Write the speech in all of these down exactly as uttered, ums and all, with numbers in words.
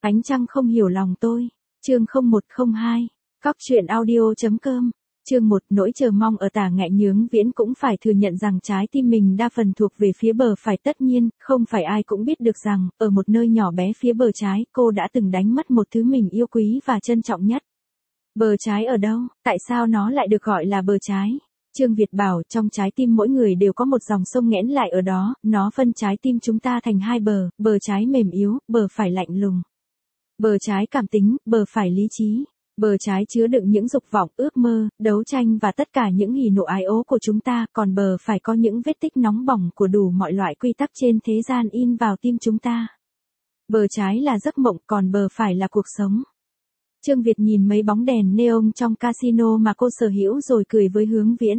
Ánh trăng không hiểu lòng tôi. Chương không một không hai. Cóc truyện audio.com. Chương một. Nỗi chờ mong ở Tả Ngạn Nhướng Viễn cũng phải thừa nhận rằng trái tim mình đa phần thuộc về phía bờ phải. Tất nhiên, không phải ai cũng biết được rằng, ở một nơi nhỏ bé phía bờ trái, cô đã từng đánh mất một thứ mình yêu quý và trân trọng nhất. Bờ trái ở đâu? Tại sao nó lại được gọi là bờ trái? Trương Việt bảo, trong trái tim mỗi người đều có một dòng sông nghẽn lại ở đó, nó phân trái tim chúng ta thành hai bờ, bờ trái mềm yếu, bờ phải lạnh lùng. Bờ trái cảm tính, bờ phải lý trí. Bờ trái chứa đựng những dục vọng, ước mơ, đấu tranh và tất cả những hỉ nộ ái ố của chúng ta, còn bờ phải có những vết tích nóng bỏng của đủ mọi loại quy tắc trên thế gian in vào tim chúng ta. Bờ trái là giấc mộng, còn bờ phải là cuộc sống. Trương Việt nhìn mấy bóng đèn neon trong casino mà cô sở hữu rồi cười với Hướng Viễn.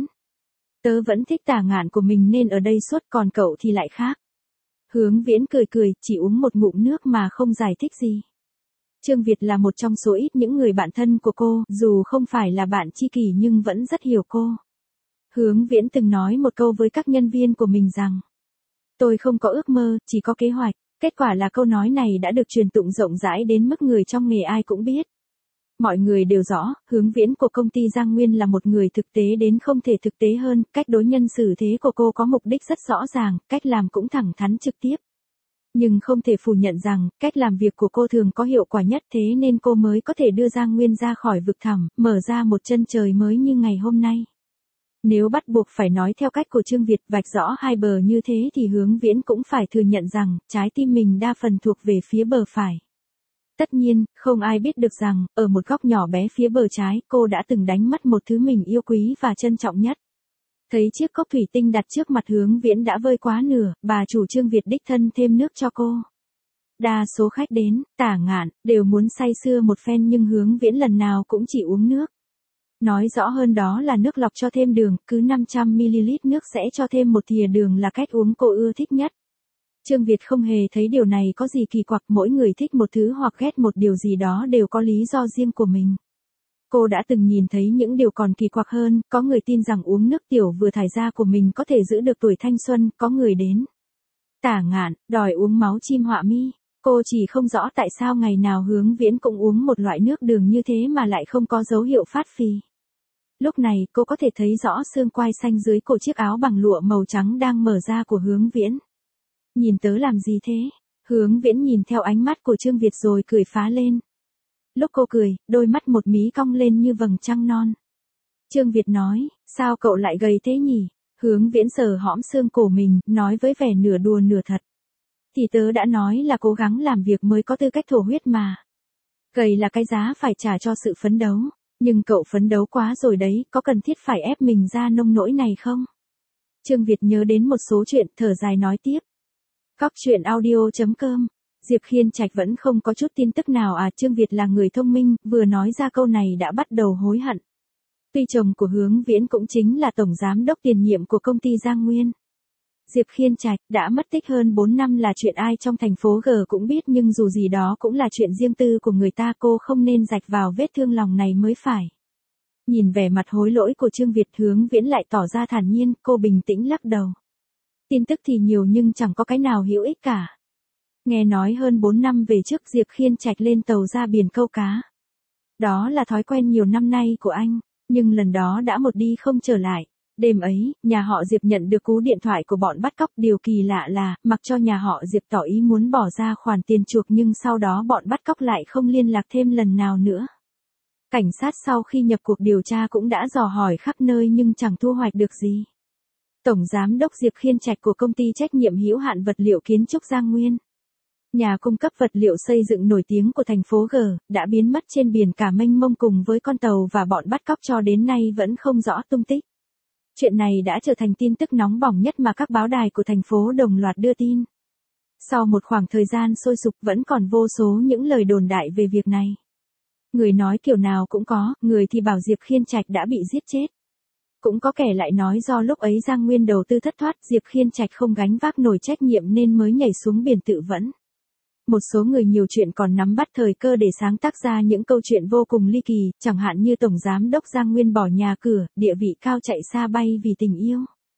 Tớ vẫn thích Tả Ngạn của mình nên ở đây suốt, còn cậu thì lại khác. Hướng Viễn cười cười, chỉ uống một ngụm nước mà không giải thích gì. Trương Việt là một trong số ít những người bạn thân của cô, dù không phải là bạn tri kỷ nhưng vẫn rất hiểu cô. Hướng Viễn từng nói một câu với các nhân viên của mình rằng, tôi không có ước mơ, chỉ có kế hoạch. Kết quả là câu nói này đã được truyền tụng rộng rãi đến mức người trong nghề ai cũng biết. Mọi người đều rõ, Hướng Viễn của công ty Giang Nguyên là một người thực tế đến không thể thực tế hơn, cách đối nhân xử thế của cô có mục đích rất rõ ràng, cách làm cũng thẳng thắn trực tiếp. Nhưng không thể phủ nhận rằng, cách làm việc của cô thường có hiệu quả nhất, thế nên cô mới có thể đưa Giang Nguyên ra khỏi vực thẳm, mở ra một chân trời mới như ngày hôm nay. Nếu bắt buộc phải nói theo cách của Trương Việt vạch rõ hai bờ như thế thì Hướng Viễn cũng phải thừa nhận rằng, trái tim mình đa phần thuộc về phía bờ phải. Tất nhiên, không ai biết được rằng, ở một góc nhỏ bé phía bờ trái, cô đã từng đánh mất một thứ mình yêu quý và trân trọng nhất. Thấy chiếc cốc thủy tinh đặt trước mặt Hướng Viễn đã vơi quá nửa, bà chủ Trương Việt đích thân thêm nước cho cô. Đa số khách đến, Tả Ngạn, đều muốn say sưa một phen nhưng Hướng Viễn lần nào cũng chỉ uống nước. Nói rõ hơn đó là nước lọc cho thêm đường, cứ năm trăm mi li lít nước sẽ cho thêm một thìa đường là cách uống cô ưa thích nhất. Trương Việt không hề thấy điều này có gì kỳ quặc, mỗi người thích một thứ hoặc ghét một điều gì đó đều có lý do riêng của mình. Cô đã từng nhìn thấy những điều còn kỳ quặc hơn, có người tin rằng uống nước tiểu vừa thải ra của mình có thể giữ được tuổi thanh xuân, có người đến. Tả Ngạn, đòi uống máu chim họa mi. Cô chỉ không rõ tại sao ngày nào Hướng Viễn cũng uống một loại nước đường như thế mà lại không có dấu hiệu phát phì. Lúc này cô có thể thấy rõ xương quai xanh dưới cổ chiếc áo bằng lụa màu trắng đang mở ra của Hướng Viễn. Nhìn tớ làm gì thế? Hướng Viễn nhìn theo ánh mắt của Trương Việt rồi cười phá lên. Lúc cô cười, đôi mắt một mí cong lên như vầng trăng non. Trương Việt nói, sao cậu lại gầy thế nhỉ? Hướng Viễn sờ hõm xương cổ mình, nói với vẻ nửa đùa nửa thật. Thì tớ đã nói là cố gắng làm việc mới có tư cách thổ huyết mà. Gầy là cái giá phải trả cho sự phấn đấu. Nhưng cậu phấn đấu quá rồi đấy, có cần thiết phải ép mình ra nông nỗi này không? Trương Việt nhớ đến một số chuyện, thở dài nói tiếp. Cóc truyện audio.com. Diệp Khiên Trạch vẫn không có chút tin tức nào à? Trương Việt là người thông minh, vừa nói ra câu này đã bắt đầu hối hận. Tuy chồng của Hướng Viễn cũng chính là tổng giám đốc tiền nhiệm của công ty Giang Nguyên. Diệp Khiên Trạch đã mất tích hơn bốn năm là chuyện ai trong thành phố G cũng biết, nhưng dù gì đó cũng là chuyện riêng tư của người ta, cô không nên rạch vào vết thương lòng này mới phải. Nhìn vẻ mặt hối lỗi của Trương Việt, Hướng Viễn lại tỏ ra thản nhiên, cô bình tĩnh lắc đầu. Tin tức thì nhiều nhưng chẳng có cái nào hữu ích cả. Nghe nói hơn bốn năm về trước Diệp Khiên Trạch lên tàu ra biển câu cá. Đó là thói quen nhiều năm nay của anh, nhưng lần đó đã một đi không trở lại. Đêm ấy, nhà họ Diệp nhận được cú điện thoại của bọn bắt cóc, điều kỳ lạ là, mặc cho nhà họ Diệp tỏ ý muốn bỏ ra khoản tiền chuộc nhưng sau đó bọn bắt cóc lại không liên lạc thêm lần nào nữa. Cảnh sát sau khi nhập cuộc điều tra cũng đã dò hỏi khắp nơi nhưng chẳng thu hoạch được gì. Tổng giám đốc Diệp Khiên Trạch của công ty trách nhiệm hữu hạn vật liệu kiến trúc Giang Nguyên, nhà cung cấp vật liệu xây dựng nổi tiếng của thành phố G, đã biến mất trên biển cả mênh mông cùng với con tàu và bọn bắt cóc cho đến nay vẫn không rõ tung tích. Chuyện này đã trở thành tin tức nóng bỏng nhất mà các báo đài của thành phố đồng loạt đưa tin. Sau một khoảng thời gian sôi sục vẫn còn vô số những lời đồn đại về việc này. Người nói kiểu nào cũng có, người thì bảo Diệp Khiên Trạch đã bị giết chết. Cũng có kẻ lại nói do lúc ấy Giang Nguyên đầu tư thất thoát, Diệp Khiên Trạch không gánh vác nổi trách nhiệm nên mới nhảy xuống biển tự vẫn. Một số người nhiều chuyện còn nắm bắt thời cơ để sáng tác ra những câu chuyện vô cùng ly kỳ, chẳng hạn như Tổng Giám đốc Giang Nguyên bỏ nhà cửa, địa vị cao chạy xa bay vì tình yêu.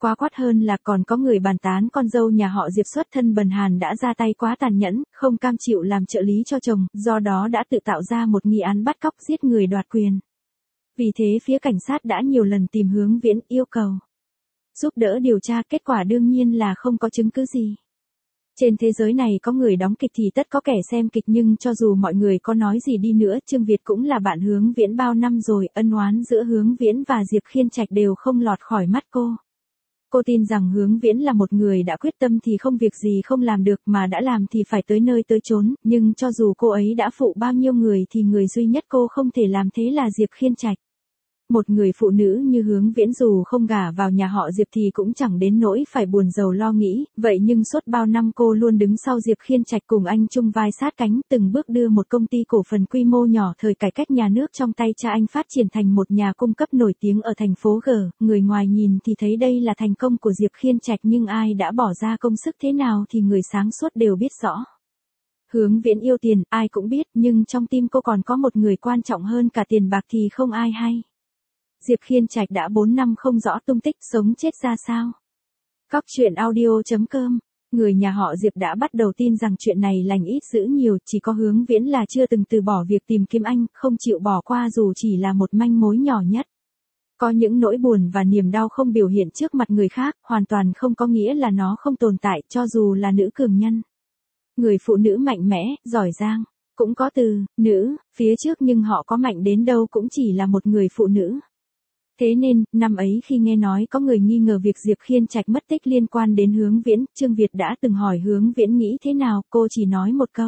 Quá quát hơn là còn có người bàn tán con dâu nhà họ Diệp xuất thân bần hàn đã ra tay quá tàn nhẫn, không cam chịu làm trợ lý cho chồng, do đó đã tự tạo ra một nghi án bắt cóc giết người đoạt quyền. Vì thế phía cảnh sát đã nhiều lần tìm Hướng Viễn yêu cầu giúp đỡ điều tra, kết quả đương nhiên là không có chứng cứ gì. Trên thế giới này có người đóng kịch thì tất có kẻ xem kịch, nhưng cho dù mọi người có nói gì đi nữa, Trương Việt cũng là bạn Hướng Viễn bao năm rồi, ân oán giữa Hướng Viễn và Diệp Khiên Trạch đều không lọt khỏi mắt cô. Cô tin rằng Hướng Viễn là một người đã quyết tâm thì không việc gì không làm được, mà đã làm thì phải tới nơi tới chốn, nhưng cho dù cô ấy đã phụ bao nhiêu người thì người duy nhất cô không thể làm thế là Diệp Khiên Trạch. Một người phụ nữ như Hướng Viễn dù không gả vào nhà họ Diệp thì cũng chẳng đến nỗi phải buồn rầu lo nghĩ, vậy nhưng suốt bao năm cô luôn đứng sau Diệp Khiên Trạch, cùng anh chung vai sát cánh, từng bước đưa một công ty cổ phần quy mô nhỏ thời cải cách nhà nước trong tay cha anh phát triển thành một nhà cung cấp nổi tiếng ở thành phố G. Người ngoài nhìn thì thấy đây là thành công của Diệp Khiên Trạch, nhưng ai đã bỏ ra công sức thế nào thì người sáng suốt đều biết rõ. Hướng Viễn yêu tiền, ai cũng biết, nhưng trong tim cô còn có một người quan trọng hơn cả tiền bạc thì không ai hay. Diệp Khiên Trạch đã bốn năm không rõ tung tích, sống chết ra sao. Cóc truyện audio chấm com. Người nhà họ Diệp đã bắt đầu tin rằng chuyện này lành ít dữ nhiều, chỉ có Hướng Viễn là chưa từng từ bỏ việc tìm kiếm anh, không chịu bỏ qua dù chỉ là một manh mối nhỏ nhất. Có những nỗi buồn và niềm đau không biểu hiện trước mặt người khác, hoàn toàn không có nghĩa là nó không tồn tại, cho dù là nữ cường nhân. Người phụ nữ mạnh mẽ, giỏi giang, cũng có từ, nữ, phía trước, nhưng họ có mạnh đến đâu cũng chỉ là một người phụ nữ. Thế nên, năm ấy khi nghe nói có người nghi ngờ việc Diệp Khiên Trạch mất tích liên quan đến Hướng Viễn, Trương Việt đã từng hỏi Hướng Viễn nghĩ thế nào, cô chỉ nói một câu.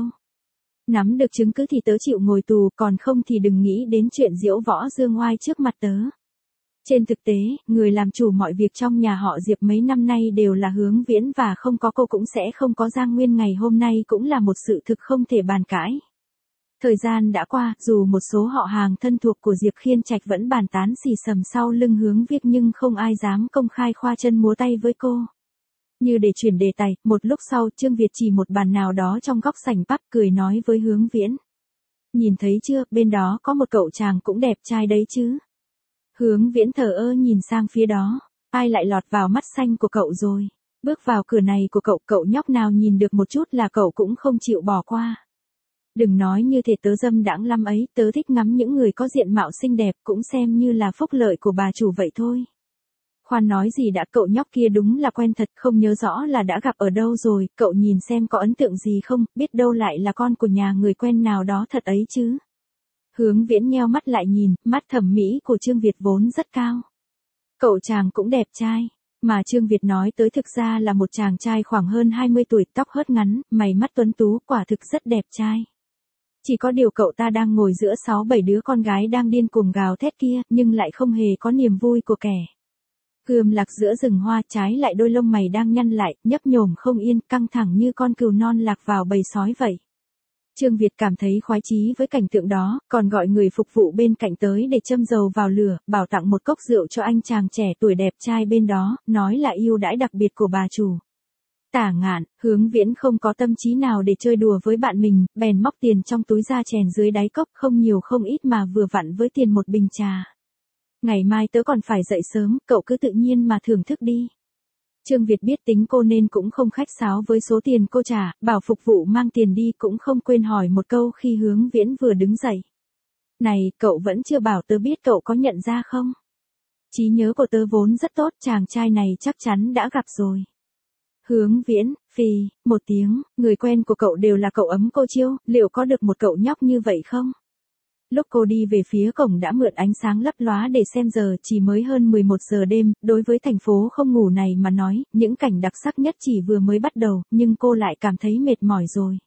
Nắm được chứng cứ thì tớ chịu ngồi tù, còn không thì đừng nghĩ đến chuyện diễu võ dương oai trước mặt tớ. Trên thực tế, người làm chủ mọi việc trong nhà họ Diệp mấy năm nay đều là Hướng Viễn, và không có cô cũng sẽ không có Giang Nguyên ngày hôm nay, cũng là một sự thực không thể bàn cãi. Thời gian đã qua, dù một số họ hàng thân thuộc của Diệp Khiên Trạch vẫn bàn tán xì xầm sau lưng Hướng Viễn, nhưng không ai dám công khai khoa chân múa tay với cô. Như để chuyển đề tài, một lúc sau Trương Việt chỉ một bàn nào đó trong góc sảnh pub, cười nói với Hướng Viễn. Nhìn thấy chưa, bên đó có một cậu chàng cũng đẹp trai đấy chứ. Hướng Viễn thờ ơ nhìn sang phía đó, ai lại lọt vào mắt xanh của cậu rồi. Bước vào cửa này của cậu, cậu nhóc nào nhìn được một chút là cậu cũng không chịu bỏ qua. Đừng nói như thể tớ dâm đãng lắm ấy, tớ thích ngắm những người có diện mạo xinh đẹp, cũng xem như là phúc lợi của bà chủ vậy thôi. Khoan nói gì đã, cậu nhóc kia đúng là quen thật, không nhớ rõ là đã gặp ở đâu rồi, cậu nhìn xem có ấn tượng gì không, biết đâu lại là con của nhà người quen nào đó thật ấy chứ. Hướng Viễn nheo mắt lại nhìn, mắt thẩm mỹ của Trương Việt vốn rất cao. Cậu chàng cũng đẹp trai. Mà Trương Việt nói tới thực ra là một chàng trai khoảng hơn hai mươi tuổi, tóc hớt ngắn, mày mắt tuấn tú, quả thực rất đẹp trai. Chỉ có điều cậu ta đang ngồi giữa sáu bảy đứa con gái đang điên cuồng gào thét kia, nhưng lại không hề có niềm vui của kẻ cườm lạc giữa rừng hoa, trái lại đôi lông mày đang nhăn lại, nhấp nhổm không yên, căng thẳng như con cừu non lạc vào bầy sói vậy. Trương Việt cảm thấy khoái chí với cảnh tượng đó, còn gọi người phục vụ bên cạnh tới để châm dầu vào lửa, bảo tặng một cốc rượu cho anh chàng trẻ tuổi đẹp trai bên đó, nói là ưu đãi đặc biệt của bà chủ. Tả Ngạn, Hướng Viễn không có tâm trí nào để chơi đùa với bạn mình, bèn móc tiền trong túi ra chèn dưới đáy cốc, không nhiều không ít mà vừa vặn với tiền một bình trà. Ngày mai tớ còn phải dậy sớm, cậu cứ tự nhiên mà thưởng thức đi. Trương Việt biết tính cô nên cũng không khách sáo với số tiền cô trả, bảo phục vụ mang tiền đi, cũng không quên hỏi một câu khi Hướng Viễn vừa đứng dậy. Này, cậu vẫn chưa bảo tớ biết cậu có nhận ra không? Trí nhớ của tớ vốn rất tốt, chàng trai này chắc chắn đã gặp rồi. Hướng Viễn, phì, một tiếng, người quen của cậu đều là cậu ấm cô Chiêu, liệu có được một cậu nhóc như vậy không? Lúc cô đi về phía cổng đã mượn ánh sáng lấp lóa để xem giờ, chỉ mới hơn mười một giờ đêm, đối với thành phố không ngủ này mà nói, những cảnh đặc sắc nhất chỉ vừa mới bắt đầu, nhưng cô lại cảm thấy mệt mỏi rồi.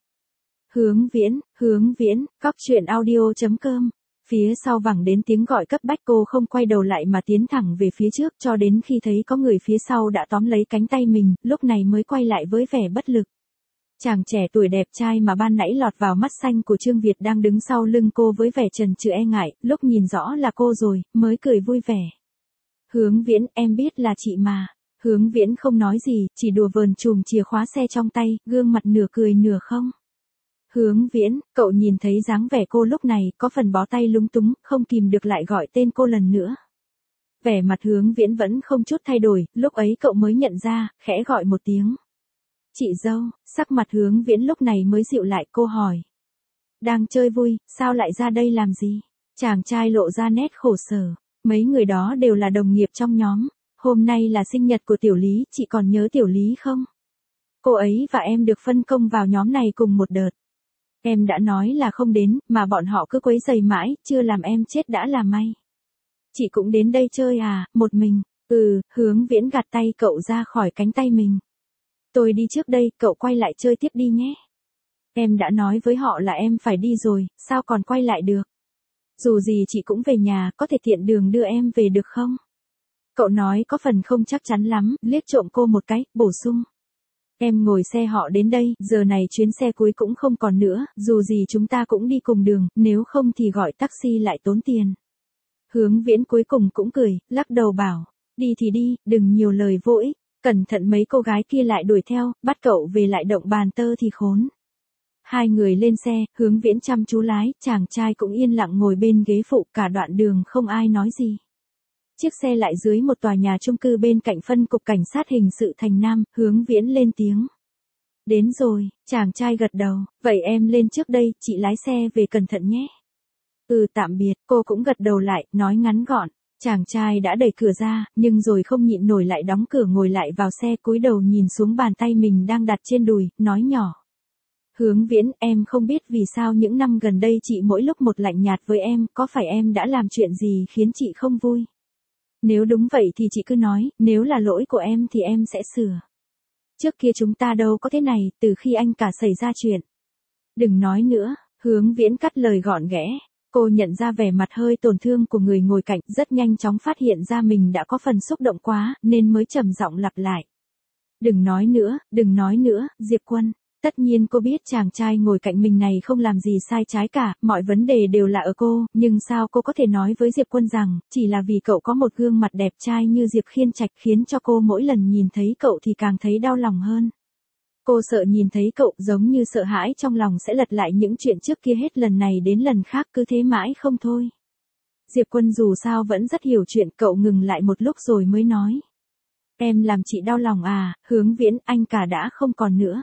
Hướng Viễn, Hướng Viễn, cóc truyện audio chấm com. Phía sau vẳng đến tiếng gọi cấp bách, cô không quay đầu lại mà tiến thẳng về phía trước, cho đến khi thấy có người phía sau đã tóm lấy cánh tay mình, lúc này mới quay lại với vẻ bất lực. Chàng trẻ tuổi đẹp trai mà ban nãy lọt vào mắt xanh của Trương Việt đang đứng sau lưng cô với vẻ chần chừ e ngại, lúc nhìn rõ là cô rồi, mới cười vui vẻ. Hướng Viễn, em biết là chị mà. Hướng Viễn không nói gì, chỉ đùa vờn chùm chìa khóa xe trong tay, gương mặt nửa cười nửa không. Hướng Viễn, cậu nhìn thấy dáng vẻ cô lúc này, có phần bó tay lúng túng, không kìm được lại gọi tên cô lần nữa. Vẻ mặt Hướng Viễn vẫn không chút thay đổi, lúc ấy cậu mới nhận ra, khẽ gọi một tiếng. Chị dâu, sắc mặt Hướng Viễn lúc này mới dịu lại, cô hỏi. Đang chơi vui, sao lại ra đây làm gì? Chàng trai lộ ra nét khổ sở, mấy người đó đều là đồng nghiệp trong nhóm. Hôm nay là sinh nhật của Tiểu Lý, chị còn nhớ Tiểu Lý không? Cô ấy và em được phân công vào nhóm này cùng một đợt. Em đã nói là không đến, mà bọn họ cứ quấy rầy mãi, chưa làm em chết đã là may. Chị cũng đến đây chơi à, một mình? Ừ, Hướng Viễn gạt tay cậu ra khỏi cánh tay mình. Tôi đi trước đây, cậu quay lại chơi tiếp đi nhé. Em đã nói với họ là em phải đi rồi, sao còn quay lại được? Dù gì chị cũng về nhà, có thể tiện đường đưa em về được không? Cậu nói có phần không chắc chắn lắm, liếc trộm cô một cái, bổ sung. Em ngồi xe họ đến đây, giờ này chuyến xe cuối cũng không còn nữa, dù gì chúng ta cũng đi cùng đường, nếu không thì gọi taxi lại tốn tiền. Hướng Viễn cuối cùng cũng cười, lắc đầu bảo, đi thì đi, đừng nhiều lời vô ích, cẩn thận mấy cô gái kia lại đuổi theo, bắt cậu về lại động bàn tơ thì khốn. Hai người lên xe, Hướng Viễn chăm chú lái, chàng trai cũng yên lặng ngồi bên ghế phụ, cả đoạn đường không ai nói gì. Chiếc xe lại dưới một tòa nhà chung cư bên cạnh phân cục cảnh sát hình sự thành Nam, Hướng Viễn lên tiếng. Đến rồi, chàng trai gật đầu, vậy em lên trước đây, chị lái xe về cẩn thận nhé. Ừ tạm biệt, cô cũng gật đầu lại, nói ngắn gọn. Chàng trai đã đẩy cửa ra, nhưng rồi không nhịn nổi lại đóng cửa ngồi lại vào xe, cúi đầu nhìn xuống bàn tay mình đang đặt trên đùi, nói nhỏ. Hướng Viễn, em không biết vì sao những năm gần đây chị mỗi lúc một lạnh nhạt với em, có phải em đã làm chuyện gì khiến chị không vui? Nếu đúng vậy thì chị cứ nói, nếu là lỗi của em thì em sẽ sửa. Trước kia chúng ta đâu có thế này, từ khi anh cả xảy ra chuyện. Đừng nói nữa, Hướng Viễn cắt lời gọn ghẽ. Cô nhận ra vẻ mặt hơi tổn thương của người ngồi cạnh, rất nhanh chóng phát hiện ra mình đã có phần xúc động quá, nên mới trầm giọng lặp lại. Đừng nói nữa, đừng nói nữa, Diệp Quân. Tất nhiên cô biết chàng trai ngồi cạnh mình này không làm gì sai trái cả, mọi vấn đề đều là ở cô, nhưng sao cô có thể nói với Diệp Quân rằng, chỉ là vì cậu có một gương mặt đẹp trai như Diệp Khiên Trạch khiến cho cô mỗi lần nhìn thấy cậu thì càng thấy đau lòng hơn. Cô sợ nhìn thấy cậu giống như sợ hãi trong lòng sẽ lật lại những chuyện trước kia hết lần này đến lần khác cứ thế mãi không thôi. Diệp Quân dù sao vẫn rất hiểu chuyện, cậu ngừng lại một lúc rồi mới nói. Em làm chị đau lòng à, Hướng Viễn, anh cả đã không còn nữa.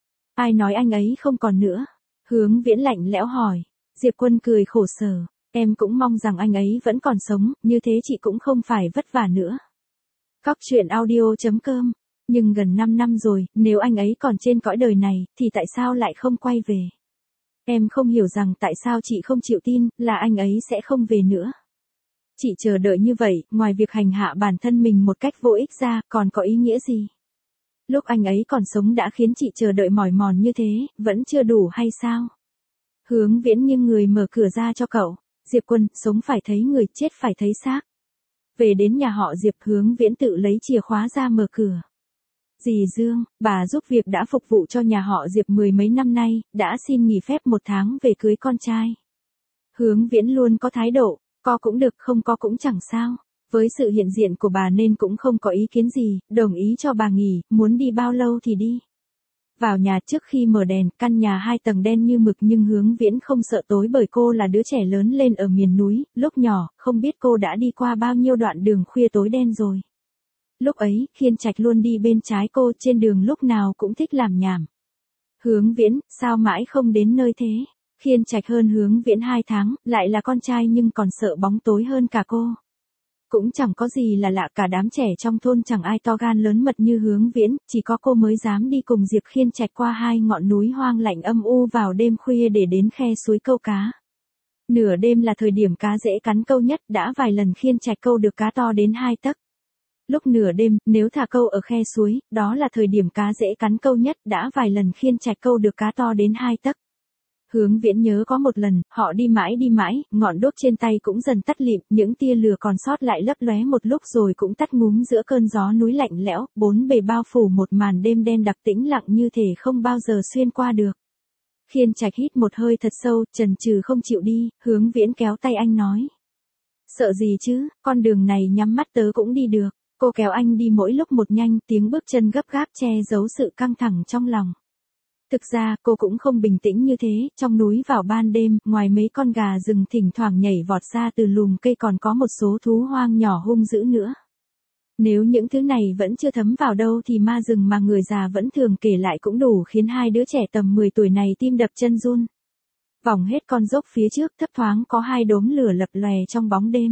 Ai nói anh ấy không còn nữa? Hướng Viễn lạnh lẽo hỏi. Diệp Quân cười khổ sở. Em cũng mong rằng anh ấy vẫn còn sống, như thế chị cũng không phải vất vả nữa. Cóc truyện audio chấm com. Nhưng gần năm năm rồi, nếu anh ấy còn trên cõi đời này, thì tại sao lại không quay về? Em không hiểu rằng tại sao chị không chịu tin, là anh ấy sẽ không về nữa. Chị chờ đợi như vậy, ngoài việc hành hạ bản thân mình một cách vô ích ra, còn có ý nghĩa gì? Lúc anh ấy còn sống đã khiến chị chờ đợi mỏi mòn như thế, vẫn chưa đủ hay sao? Hướng Viễn nghiêng người mở cửa ra cho cậu. Diệp Quân, sống phải thấy người, chết phải thấy xác. Về đến nhà họ Diệp, Hướng Viễn tự lấy chìa khóa ra mở cửa. Dì Dương, bà giúp việc đã phục vụ cho nhà họ Diệp mười mấy năm nay, đã xin nghỉ phép một tháng về cưới con trai. Hướng Viễn luôn có thái độ, có cũng được không có cũng chẳng sao. Với sự hiện diện của bà nên cũng không có ý kiến gì, đồng ý cho bà nghỉ, muốn đi bao lâu thì đi. Vào nhà trước khi mở đèn, căn nhà hai tầng đen như mực nhưng Hướng Viễn không sợ tối bởi cô là đứa trẻ lớn lên ở miền núi, lúc nhỏ, không biết cô đã đi qua bao nhiêu đoạn đường khuya tối đen rồi. Lúc ấy, Khiên Trạch luôn đi bên trái cô, trên đường lúc nào cũng thích làm nhảm. Hướng Viễn, sao mãi không đến nơi thế? Khiên Trạch hơn Hướng Viễn hai tháng, lại là con trai nhưng còn sợ bóng tối hơn cả cô. Cũng chẳng có gì là lạ cả, đám trẻ trong thôn chẳng ai to gan lớn mật như Hướng Viễn, chỉ có cô mới dám đi cùng Diệp Khiên Trạch qua hai ngọn núi hoang lạnh âm u vào đêm khuya để đến khe suối câu cá. Nửa đêm là thời điểm cá dễ cắn câu nhất, đã vài lần Khiên Trạch câu được cá to đến hai tấc. Lúc nửa đêm, nếu thả câu ở khe suối, đó là thời điểm cá dễ cắn câu nhất, đã vài lần Khiên Trạch câu được cá to đến hai tấc. Hướng Viễn nhớ có một lần, họ đi mãi đi mãi, ngọn đuốc trên tay cũng dần tắt lịm, những tia lửa còn sót lại lấp lóe một lúc rồi cũng tắt ngúm giữa cơn gió núi lạnh lẽo, bốn bề bao phủ một màn đêm đen đặc tĩnh lặng như thể không bao giờ xuyên qua được. Khiên Trạch hít một hơi thật sâu, chần chừ không chịu đi, Hướng Viễn kéo tay anh nói. Sợ gì chứ, con đường này nhắm mắt tớ cũng đi được. Cô kéo anh đi mỗi lúc một nhanh, tiếng bước chân gấp gáp che giấu sự căng thẳng trong lòng. Thực ra, cô cũng không bình tĩnh như thế, trong núi vào ban đêm, ngoài mấy con gà rừng thỉnh thoảng nhảy vọt ra từ lùm cây còn có một số thú hoang nhỏ hung dữ nữa. Nếu những thứ này vẫn chưa thấm vào đâu thì ma rừng mà người già vẫn thường kể lại cũng đủ khiến hai đứa trẻ tầm mười tuổi này tim đập chân run. Vòng hết con dốc phía trước thấp thoáng có hai đốm lửa lập lòe trong bóng đêm.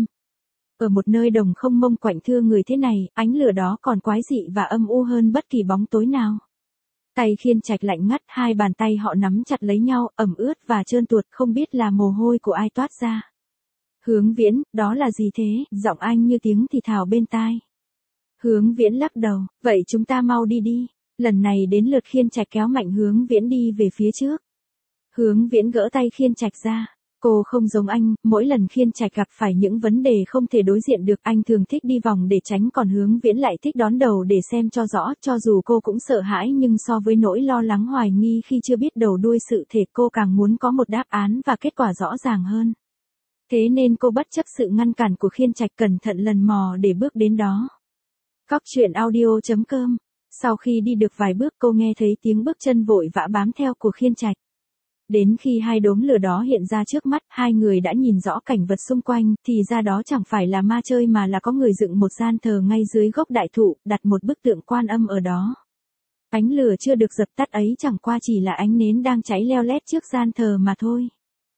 Ở một nơi đồng không mông quạnh thưa người thế này, ánh lửa đó còn quái dị và âm u hơn bất kỳ bóng tối nào. Tay Khiên Trạch lạnh ngắt, hai bàn tay họ nắm chặt lấy nhau, ẩm ướt và trơn tuột, không biết là mồ hôi của ai toát ra. Hướng Viễn, đó là gì thế? Giọng anh như tiếng thì thào bên tai. Hướng Viễn lắc đầu, vậy chúng ta mau đi đi. Lần này đến lượt Khiên Trạch kéo mạnh Hướng Viễn đi về phía trước. Hướng Viễn gỡ tay Khiên Trạch ra. Cô không giống anh, mỗi lần Khiên Trạch gặp phải những vấn đề không thể đối diện được, anh thường thích đi vòng để tránh, còn Hướng Viễn lại thích đón đầu để xem cho rõ, cho dù cô cũng sợ hãi nhưng so với nỗi lo lắng hoài nghi khi chưa biết đầu đuôi sự thể, cô càng muốn có một đáp án và kết quả rõ ràng hơn. Thế nên cô bất chấp sự ngăn cản của Khiên Trạch cẩn thận lần mò để bước đến đó. Cóc truyện audio chấm com. Sau khi đi được vài bước cô nghe thấy tiếng bước chân vội vã bám theo của Khiên Trạch. Đến khi hai đốm lửa đó hiện ra trước mắt, hai người đã nhìn rõ cảnh vật xung quanh, thì ra đó chẳng phải là ma chơi mà là có người dựng một gian thờ ngay dưới gốc đại thụ, đặt một bức tượng Quan Âm ở đó. Ánh lửa chưa được dập tắt ấy chẳng qua chỉ là ánh nến đang cháy leo lét trước gian thờ mà thôi.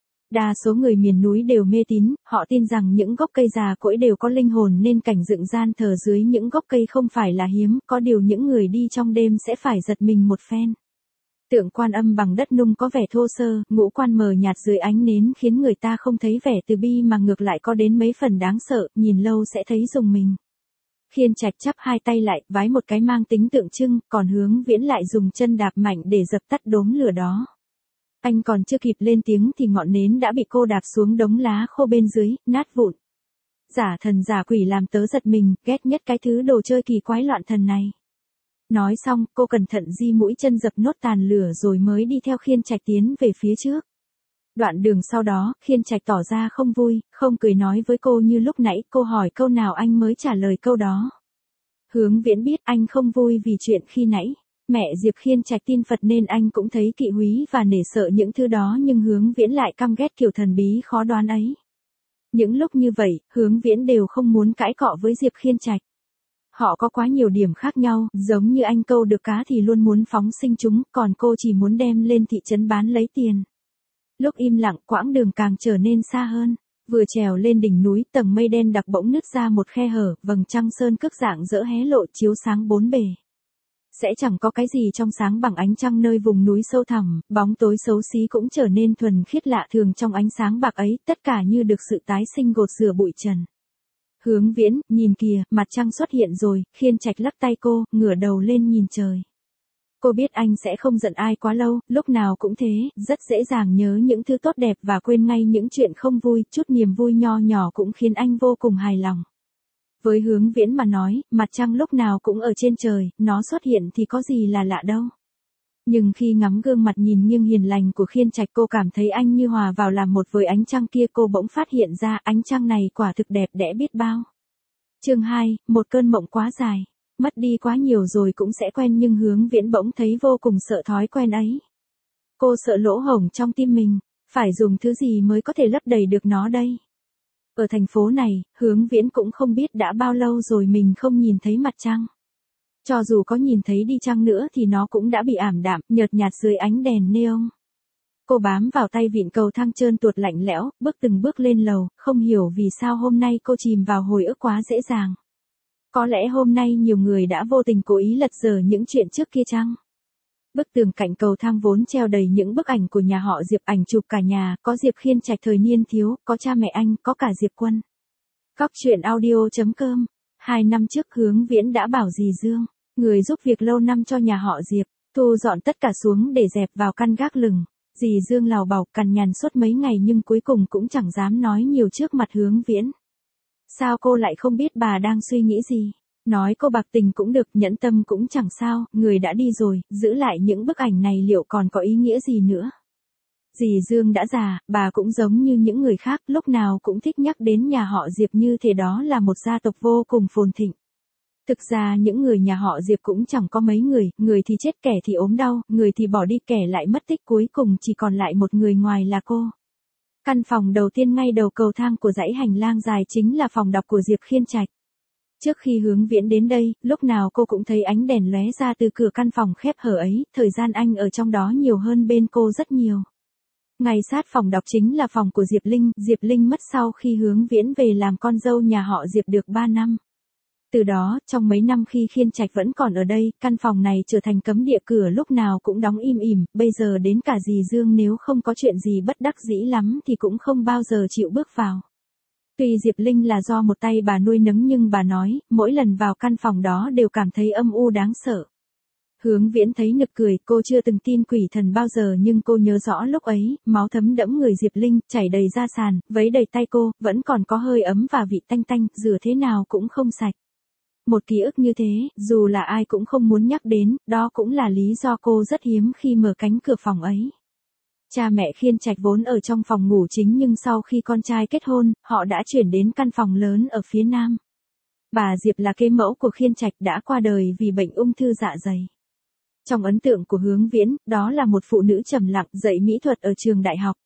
Đa số người miền núi đều mê tín, họ tin rằng những gốc cây già cỗi đều có linh hồn nên cảnh dựng gian thờ dưới những gốc cây không phải là hiếm, có điều những người đi trong đêm sẽ phải giật mình một phen. Tượng Quan Âm bằng đất nung có vẻ thô sơ, ngũ quan mờ nhạt dưới ánh nến khiến người ta không thấy vẻ từ bi mà ngược lại có đến mấy phần đáng sợ, nhìn lâu sẽ thấy rùng mình. Khiên Trạch chắp hai tay lại, vái một cái mang tính tượng trưng, còn Hướng Viễn lại dùng chân đạp mạnh để dập tắt đốm lửa đó. Anh còn chưa kịp lên tiếng thì ngọn nến đã bị cô đạp xuống đống lá khô bên dưới, nát vụn. Giả thần giả quỷ làm tớ giật mình, ghét nhất cái thứ đồ chơi kỳ quái loạn thần này. Nói xong, cô cẩn thận di mũi chân dập nốt tàn lửa rồi mới đi theo Khiên Trạch tiến về phía trước. Đoạn đường sau đó, Khiên Trạch tỏ ra không vui, không cười nói với cô như lúc nãy, cô hỏi câu nào anh mới trả lời câu đó. Hướng Viễn biết anh không vui vì chuyện khi nãy. Mẹ Diệp Khiên Trạch tin Phật nên anh cũng thấy kỵ húy và nể sợ những thứ đó, nhưng Hướng Viễn lại căm ghét kiểu thần bí khó đoán ấy. Những lúc như vậy, Hướng Viễn đều không muốn cãi cọ với Diệp Khiên Trạch. Họ có quá nhiều điểm khác nhau, giống như anh câu được cá thì luôn muốn phóng sinh chúng, còn cô chỉ muốn đem lên thị trấn bán lấy tiền. Lúc im lặng, quãng đường càng trở nên xa hơn. Vừa trèo lên đỉnh núi, tầng mây đen đặc bỗng nứt ra một khe hở, vầng trăng sơn cước dạng dỡ hé lộ chiếu sáng bốn bề. Sẽ chẳng có cái gì trong sáng bằng ánh trăng nơi vùng núi sâu thẳm, bóng tối xấu xí cũng trở nên thuần khiết lạ thường trong ánh sáng bạc ấy, tất cả như được sự tái sinh gột rửa bụi trần. Hướng Viễn, nhìn kìa, mặt trăng xuất hiện rồi. Khiên Trạch lắc tay cô, ngửa đầu lên nhìn trời. Cô biết anh sẽ không giận ai quá lâu, lúc nào cũng thế, rất dễ dàng nhớ những thứ tốt đẹp và quên ngay những chuyện không vui, chút niềm vui nho nhỏ cũng khiến anh vô cùng hài lòng. Với Hướng Viễn mà nói, mặt trăng lúc nào cũng ở trên trời, nó xuất hiện thì có gì là lạ đâu. Nhưng khi ngắm gương mặt nhìn nghiêng hiền lành của Khiên Trạch, cô cảm thấy anh như hòa vào làm một với ánh trăng kia. Cô bỗng phát hiện ra ánh trăng này quả thực đẹp đẽ biết bao. Chương hai, một cơn mộng quá dài. Mất đi quá nhiều rồi cũng sẽ quen, nhưng Hướng Viễn bỗng thấy vô cùng sợ thói quen ấy. Cô sợ lỗ hổng trong tim mình, phải dùng thứ gì mới có thể lấp đầy được nó đây. Ở thành phố này, Hướng Viễn cũng không biết đã bao lâu rồi mình không nhìn thấy mặt trăng. Cho dù có nhìn thấy đi chăng nữa thì nó cũng đã bị ảm đạm, nhợt nhạt dưới ánh đèn neon. Cô bám vào tay vịn cầu thang trơn tuột lạnh lẽo, bước từng bước lên lầu, không hiểu vì sao hôm nay cô chìm vào hồi ức quá dễ dàng. Có lẽ hôm nay nhiều người đã vô tình cố ý lật dở những chuyện trước kia chăng? Bức tường cạnh cầu thang vốn treo đầy những bức ảnh của nhà họ Diệp, ảnh chụp cả nhà, có Diệp Khiên Trạch thời niên thiếu, có cha mẹ anh, có cả Diệp Quân. Cóc truyện audio chấm com. Hai năm trước Hướng Viễn đã bảo dì Dương, người giúp việc lâu năm cho nhà họ Diệp, thu dọn tất cả xuống để dẹp vào căn gác lửng. Dì Dương lào bảo cằn nhằn suốt mấy ngày nhưng cuối cùng cũng chẳng dám nói nhiều trước mặt Hướng Viễn. Sao cô lại không biết bà đang suy nghĩ gì? Nói cô bạc tình cũng được, nhẫn tâm cũng chẳng sao, người đã đi rồi, giữ lại những bức ảnh này liệu còn có ý nghĩa gì nữa? Dì Dương đã già, bà cũng giống như những người khác, lúc nào cũng thích nhắc đến nhà họ Diệp như thể đó là một gia tộc vô cùng phồn thịnh. Thực ra những người nhà họ Diệp cũng chẳng có mấy người, người thì chết kẻ thì ốm đau, người thì bỏ đi kẻ lại mất tích, cuối cùng chỉ còn lại một người ngoài là cô. Căn phòng đầu tiên ngay đầu cầu thang của dãy hành lang dài chính là phòng đọc của Diệp Khiên Trạch. Trước khi Hướng Viễn đến đây, lúc nào cô cũng thấy ánh đèn lóe ra từ cửa căn phòng khép hở ấy, thời gian anh ở trong đó nhiều hơn bên cô rất nhiều. Ngay sát phòng đọc chính là phòng của Diệp Linh, Diệp Linh mất sau khi Hướng Viễn về làm con dâu nhà họ Diệp được ba năm. Từ đó, trong mấy năm khi Khiên Trạch vẫn còn ở đây, căn phòng này trở thành cấm địa, cửa lúc nào cũng đóng im ỉm, bây giờ đến cả dì Dương nếu không có chuyện gì bất đắc dĩ lắm thì cũng không bao giờ chịu bước vào. Tuy Diệp Linh là do một tay bà nuôi nấng nhưng bà nói, mỗi lần vào căn phòng đó đều cảm thấy âm u đáng sợ. Hướng Viễn thấy nực cười, cô chưa từng tin quỷ thần bao giờ nhưng cô nhớ rõ lúc ấy, máu thấm đẫm người Diệp Linh, chảy đầy ra sàn, vấy đầy tay cô, vẫn còn có hơi ấm và vị tanh tanh, rửa thế nào cũng không sạch. Một ký ức như thế, dù là ai cũng không muốn nhắc đến, đó cũng là lý do cô rất hiếm khi mở cánh cửa phòng ấy. Cha mẹ Khiên Trạch vốn ở trong phòng ngủ chính nhưng sau khi con trai kết hôn, họ đã chuyển đến căn phòng lớn ở phía nam. Bà Diệp là kế mẫu của Khiên Trạch đã qua đời vì bệnh ung thư dạ dày. Trong ấn tượng của Hướng Viễn, đó là một phụ nữ trầm lặng dạy mỹ thuật ở trường đại học.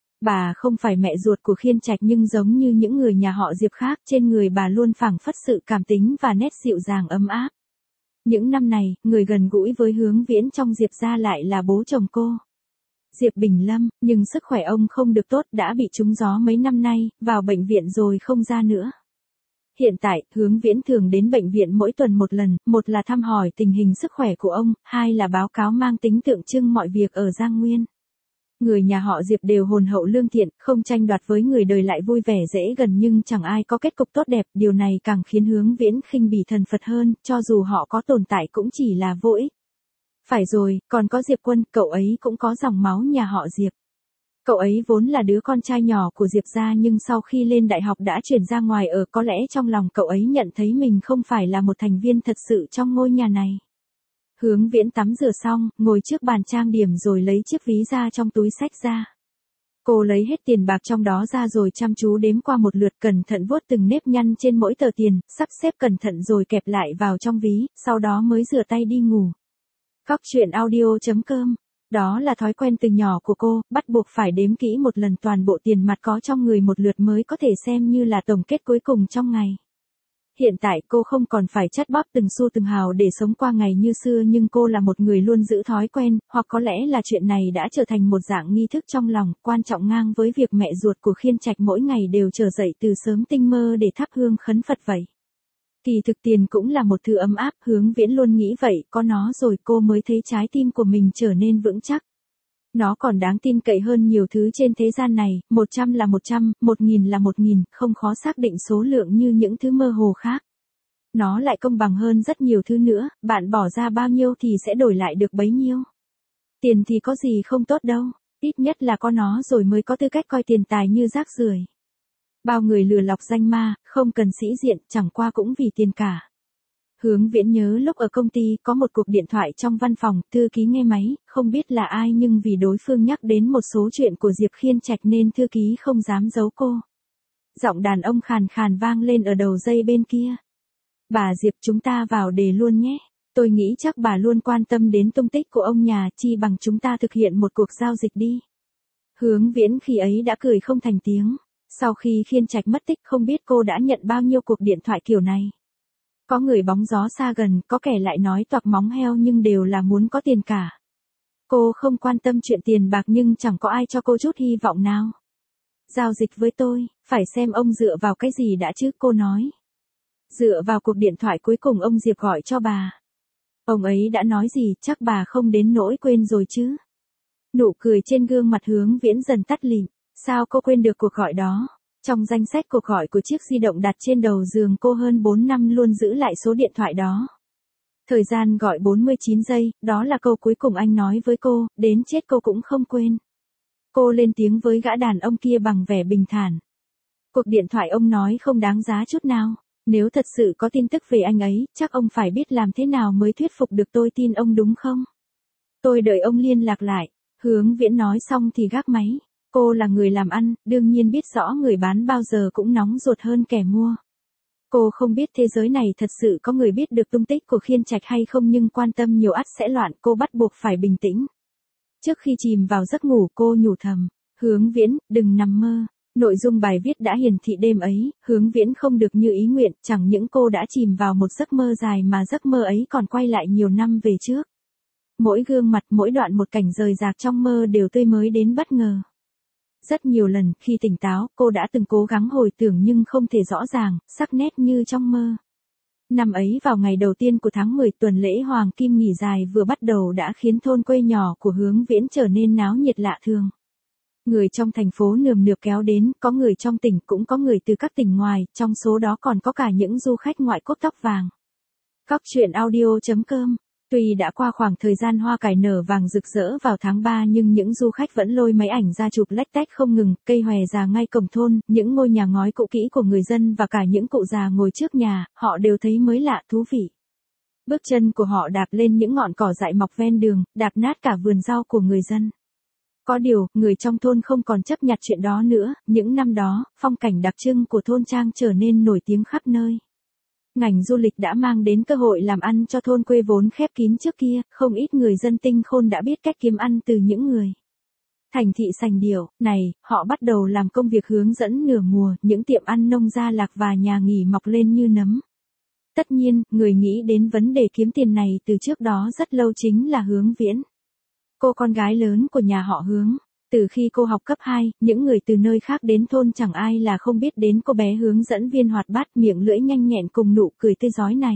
Bà không phải mẹ ruột của Khiên Trạch nhưng giống như những người nhà họ Diệp khác, trên người bà luôn phảng phất sự cảm tính và nét dịu dàng ấm áp. Những năm này, người gần gũi với Hướng Viễn trong Diệp gia lại là bố chồng cô, Diệp Bình Lâm, nhưng sức khỏe ông không được tốt, đã bị trúng gió mấy năm nay, vào bệnh viện rồi không ra nữa. Hiện tại, Hướng Viễn thường đến bệnh viện mỗi tuần một lần, một là thăm hỏi tình hình sức khỏe của ông, hai là báo cáo mang tính tượng trưng mọi việc ở Giang Nguyên. Người nhà họ Diệp đều hồn hậu lương thiện, không tranh đoạt với người đời, lại vui vẻ dễ gần nhưng chẳng ai có kết cục tốt đẹp, điều này càng khiến Hướng Viễn khinh bỉ thần Phật hơn, cho dù họ có tồn tại cũng chỉ là vô ích. Phải rồi, còn có Diệp Quân, cậu ấy cũng có dòng máu nhà họ Diệp. Cậu ấy vốn là đứa con trai nhỏ của Diệp gia nhưng sau khi lên đại học đã chuyển ra ngoài ở, có lẽ trong lòng cậu ấy nhận thấy mình không phải là một thành viên thật sự trong ngôi nhà này. Hướng Viễn tắm rửa xong, ngồi trước bàn trang điểm rồi lấy chiếc ví ra trong túi xách ra. Cô lấy hết tiền bạc trong đó ra rồi chăm chú đếm qua một lượt, cẩn thận vuốt từng nếp nhăn trên mỗi tờ tiền, sắp xếp cẩn thận rồi kẹp lại vào trong ví, sau đó mới rửa tay đi ngủ. Cóc truyện audio chấm com. Đó là thói quen từ nhỏ của cô, bắt buộc phải đếm kỹ một lần toàn bộ tiền mặt có trong người một lượt mới có thể xem như là tổng kết cuối cùng trong ngày. Hiện tại cô không còn phải chắt bóp từng xu từng hào để sống qua ngày như xưa nhưng cô là một người luôn giữ thói quen, hoặc có lẽ là chuyện này đã trở thành một dạng nghi thức trong lòng, quan trọng ngang với việc mẹ ruột của Khiên Trạch mỗi ngày đều trở dậy từ sớm tinh mơ để thắp hương khấn Phật vậy. Kỳ thực tiền cũng là một thứ ấm áp, Hướng Viễn luôn nghĩ vậy, có nó rồi cô mới thấy trái tim của mình trở nên vững chắc. Nó còn đáng tin cậy hơn nhiều thứ trên thế gian này, một trăm là một trăm, một nghìn là một nghìn, không khó xác định số lượng như những thứ mơ hồ khác. Nó lại công bằng hơn rất nhiều thứ nữa, bạn bỏ ra bao nhiêu thì sẽ đổi lại được bấy nhiêu. Tiền thì có gì không tốt đâu, ít nhất là có nó rồi mới có tư cách coi tiền tài như rác rưởi. Bao người lừa lọc danh ma, không cần sĩ diện, chẳng qua cũng vì tiền cả. Hướng Viễn nhớ lúc ở công ty có một cuộc điện thoại trong văn phòng, thư ký nghe máy, không biết là ai nhưng vì đối phương nhắc đến một số chuyện của Diệp Khiên Trạch nên thư ký không dám giấu cô. Giọng đàn ông khàn khàn vang lên ở đầu dây bên kia. Bà Diệp, chúng ta vào đề luôn nhé. Tôi nghĩ chắc bà luôn quan tâm đến tung tích của ông nhà, chi bằng chúng ta thực hiện một cuộc giao dịch đi. Hướng Viễn khi ấy đã cười không thành tiếng. Sau khi Khiên Trạch mất tích không biết cô đã nhận bao nhiêu cuộc điện thoại kiểu này. Có người bóng gió xa gần, có kẻ lại nói toạc móng heo nhưng đều là muốn có tiền cả. Cô không quan tâm chuyện tiền bạc nhưng chẳng có ai cho cô chút hy vọng nào. Giao dịch với tôi, phải xem ông dựa vào cái gì đã chứ, cô nói. Dựa vào cuộc điện thoại cuối cùng ông Diệp gọi cho bà. Ông ấy đã nói gì, chắc bà không đến nỗi quên rồi chứ. Nụ cười trên gương mặt Hướng Viễn dần tắt lịm. Sao cô quên được cuộc gọi đó? Trong danh sách cuộc gọi của chiếc di động đặt trên đầu giường cô hơn bốn năm luôn giữ lại số điện thoại đó. Thời gian gọi bốn mươi chín giây, đó là câu cuối cùng anh nói với cô, đến chết cô cũng không quên. Cô lên tiếng với gã đàn ông kia bằng vẻ bình thản. Cuộc điện thoại ông nói không đáng giá chút nào. Nếu thật sự có tin tức về anh ấy, chắc ông phải biết làm thế nào mới thuyết phục được tôi tin ông đúng không? Tôi đợi ông liên lạc lại. Hướng Viễn nói xong thì gác máy. Cô là người làm ăn, đương nhiên biết rõ người bán bao giờ cũng nóng ruột hơn kẻ mua. Cô không biết thế giới này thật sự có người biết được tung tích của Khiên Trạch hay không, nhưng quan tâm nhiều ắt sẽ loạn, cô bắt buộc phải bình tĩnh. Trước khi chìm vào giấc ngủ cô nhủ thầm, Hướng Viễn, đừng nằm mơ. Nội dung bài viết đã hiển thị đêm ấy, Hướng Viễn không được như ý nguyện, chẳng những cô đã chìm vào một giấc mơ dài mà giấc mơ ấy còn quay lại nhiều năm về trước. Mỗi gương mặt, mỗi đoạn một cảnh rời rạc trong mơ đều tươi mới đến bất ngờ. Rất nhiều lần, khi tỉnh táo, cô đã từng cố gắng hồi tưởng nhưng không thể rõ ràng, sắc nét như trong mơ. Năm ấy vào ngày đầu tiên của tháng mười, tuần lễ Hoàng Kim nghỉ dài vừa bắt đầu đã khiến thôn quê nhỏ của Hướng Viễn trở nên náo nhiệt lạ thường. Người trong thành phố nườm nượp kéo đến, có người trong tỉnh cũng có người từ các tỉnh ngoài, trong số đó còn có cả những du khách ngoại quốc tóc vàng. Cóc truyện audio chấm com. Tuy đã qua khoảng thời gian hoa cải nở vàng rực rỡ vào tháng ba nhưng những du khách vẫn lôi máy ảnh ra chụp lách tách không ngừng, cây hòe già ngay cổng thôn, những ngôi nhà ngói cũ kỹ của người dân và cả những cụ già ngồi trước nhà, họ đều thấy mới lạ thú vị. Bước chân của họ đạp lên những ngọn cỏ dại mọc ven đường, đạp nát cả vườn rau của người dân. Có điều, người trong thôn không còn chấp nhặt chuyện đó nữa, những năm đó, phong cảnh đặc trưng của thôn trang trở nên nổi tiếng khắp nơi. Ngành du lịch đã mang đến cơ hội làm ăn cho thôn quê vốn khép kín trước kia, không ít người dân tinh khôn đã biết cách kiếm ăn từ những người thành thị sành điệu này, họ bắt đầu làm công việc hướng dẫn nửa mùa, những tiệm ăn nông gia lạc và nhà nghỉ mọc lên như nấm. Tất nhiên, người nghĩ đến vấn đề kiếm tiền này từ trước đó rất lâu chính là Hướng Viễn. Cô con gái lớn của nhà họ Hướng. Từ khi cô học cấp hai, những người từ nơi khác đến thôn chẳng ai là không biết đến cô bé hướng dẫn viên hoạt bát, miệng lưỡi nhanh nhẹn cùng nụ cười tươi rói này.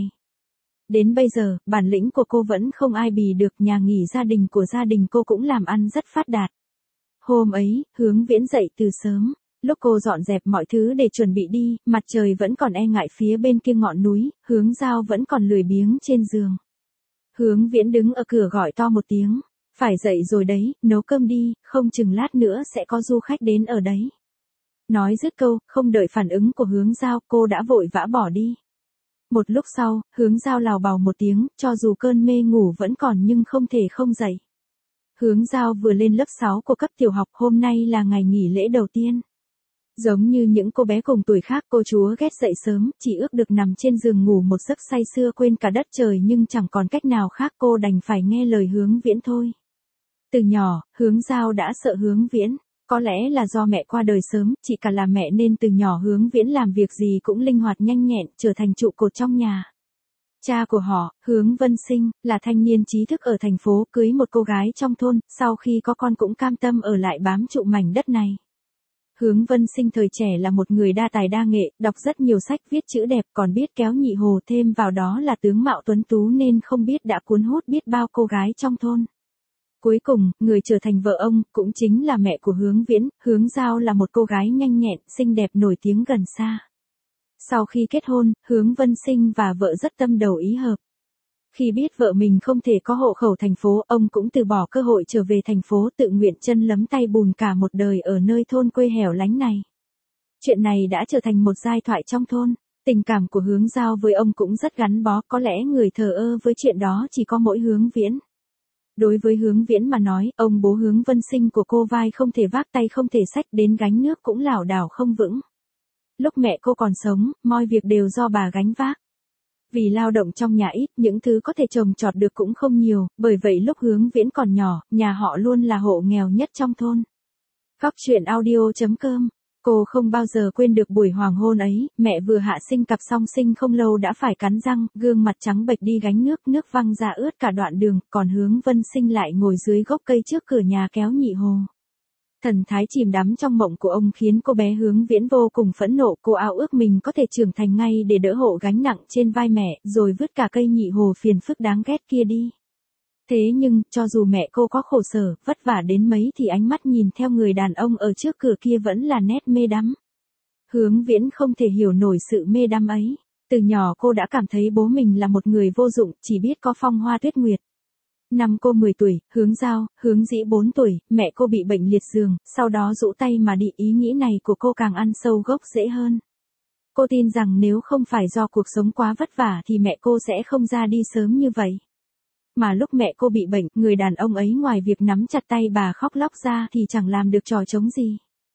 Đến bây giờ, bản lĩnh của cô vẫn không ai bì được, nhà nghỉ gia đình của gia đình cô cũng làm ăn rất phát đạt. Hôm ấy, Hướng Viễn dậy từ sớm. Lúc cô dọn dẹp mọi thứ để chuẩn bị đi, mặt trời vẫn còn e ngại phía bên kia ngọn núi, Hướng Giao vẫn còn lười biếng trên giường. Hướng Viễn đứng ở cửa gọi to một tiếng. Phải dậy rồi đấy, nấu cơm đi, không chừng lát nữa sẽ có du khách đến ở đấy. Nói dứt câu, không đợi phản ứng của Hướng Giao, cô đã vội vã bỏ đi. Một lúc sau, Hướng Giao lào bào một tiếng, cho dù cơn mê ngủ vẫn còn nhưng không thể không dậy. Hướng Giao vừa lên lớp sáu của cấp tiểu học, hôm nay là ngày nghỉ lễ đầu tiên. Giống như những cô bé cùng tuổi khác, cô chúa ghét dậy sớm, chỉ ước được nằm trên giường ngủ một giấc say sưa quên cả đất trời, nhưng chẳng còn cách nào khác, cô đành phải nghe lời Hướng Viễn thôi. Từ nhỏ, Hướng Giao đã sợ Hướng Viễn. Có lẽ là do mẹ qua đời sớm, chị cả là mẹ nên từ nhỏ Hướng Viễn làm việc gì cũng linh hoạt nhanh nhẹn, trở thành trụ cột trong nhà. Cha của họ, Hướng Vân Sinh, là thanh niên trí thức ở thành phố, cưới một cô gái trong thôn, sau khi có con cũng cam tâm ở lại bám trụ mảnh đất này. Hướng Vân Sinh thời trẻ là một người đa tài đa nghệ, đọc rất nhiều sách, viết chữ đẹp, còn biết kéo nhị hồ, thêm vào đó là tướng mạo tuấn tú nên không biết đã cuốn hút biết bao cô gái trong thôn. Cuối cùng, người trở thành vợ ông, cũng chính là mẹ của Hướng Viễn, Hướng Giao là một cô gái nhanh nhẹn, xinh đẹp nổi tiếng gần xa. Sau khi kết hôn, Hướng Vân Sinh và vợ rất tâm đầu ý hợp. Khi biết vợ mình không thể có hộ khẩu thành phố, ông cũng từ bỏ cơ hội trở về thành phố, tự nguyện chân lấm tay bùn cả một đời ở nơi thôn quê hẻo lánh này. Chuyện này đã trở thành một giai thoại trong thôn. Tình cảm của Hướng Giao với ông cũng rất gắn bó, có lẽ người thờ ơ với chuyện đó chỉ có mỗi Hướng Viễn. Đối với Hướng Viễn mà nói, ông bố Hướng Vân Sinh của cô vai không thể vác tay không thể xách, đến gánh nước cũng lảo đảo không vững. Lúc mẹ cô còn sống, mọi việc đều do bà gánh vác. Vì lao động trong nhà ít, những thứ có thể trồng trọt được cũng không nhiều, bởi vậy lúc Hướng Viễn còn nhỏ, nhà họ luôn là hộ nghèo nhất trong thôn. Cóc truyện audio chấm com. Cô không bao giờ quên được buổi hoàng hôn ấy, mẹ vừa hạ sinh cặp song sinh không lâu đã phải cắn răng, gương mặt trắng bệch đi gánh nước, nước văng ra ướt cả đoạn đường, còn Hướng Vân Sinh lại ngồi dưới gốc cây trước cửa nhà kéo nhị hồ. Thần thái chìm đắm trong mộng của ông khiến cô bé Hướng Viễn vô cùng phẫn nộ, cô ao ước mình có thể trưởng thành ngay để đỡ hộ gánh nặng trên vai mẹ, rồi vứt cả cây nhị hồ phiền phức đáng ghét kia đi. Thế nhưng, cho dù mẹ cô có khổ sở, vất vả đến mấy thì ánh mắt nhìn theo người đàn ông ở trước cửa kia vẫn là nét mê đắm. Hướng Viễn không thể hiểu nổi sự mê đắm ấy. Từ nhỏ cô đã cảm thấy bố mình là một người vô dụng, chỉ biết có phong hoa tuyết nguyệt. Năm cô mười tuổi, Hướng Giao, Hướng Dĩ bốn tuổi, mẹ cô bị bệnh liệt giường, sau đó rũ tay mà đi, ý nghĩ này của cô càng ăn sâu gốc rễ hơn. Cô tin rằng nếu không phải do cuộc sống quá vất vả thì mẹ cô sẽ không ra đi sớm như vậy. Mà lúc mẹ cô bị bệnh, người đàn ông ấy ngoài việc nắm chặt tay bà khóc lóc ra thì chẳng làm được trò trống gì.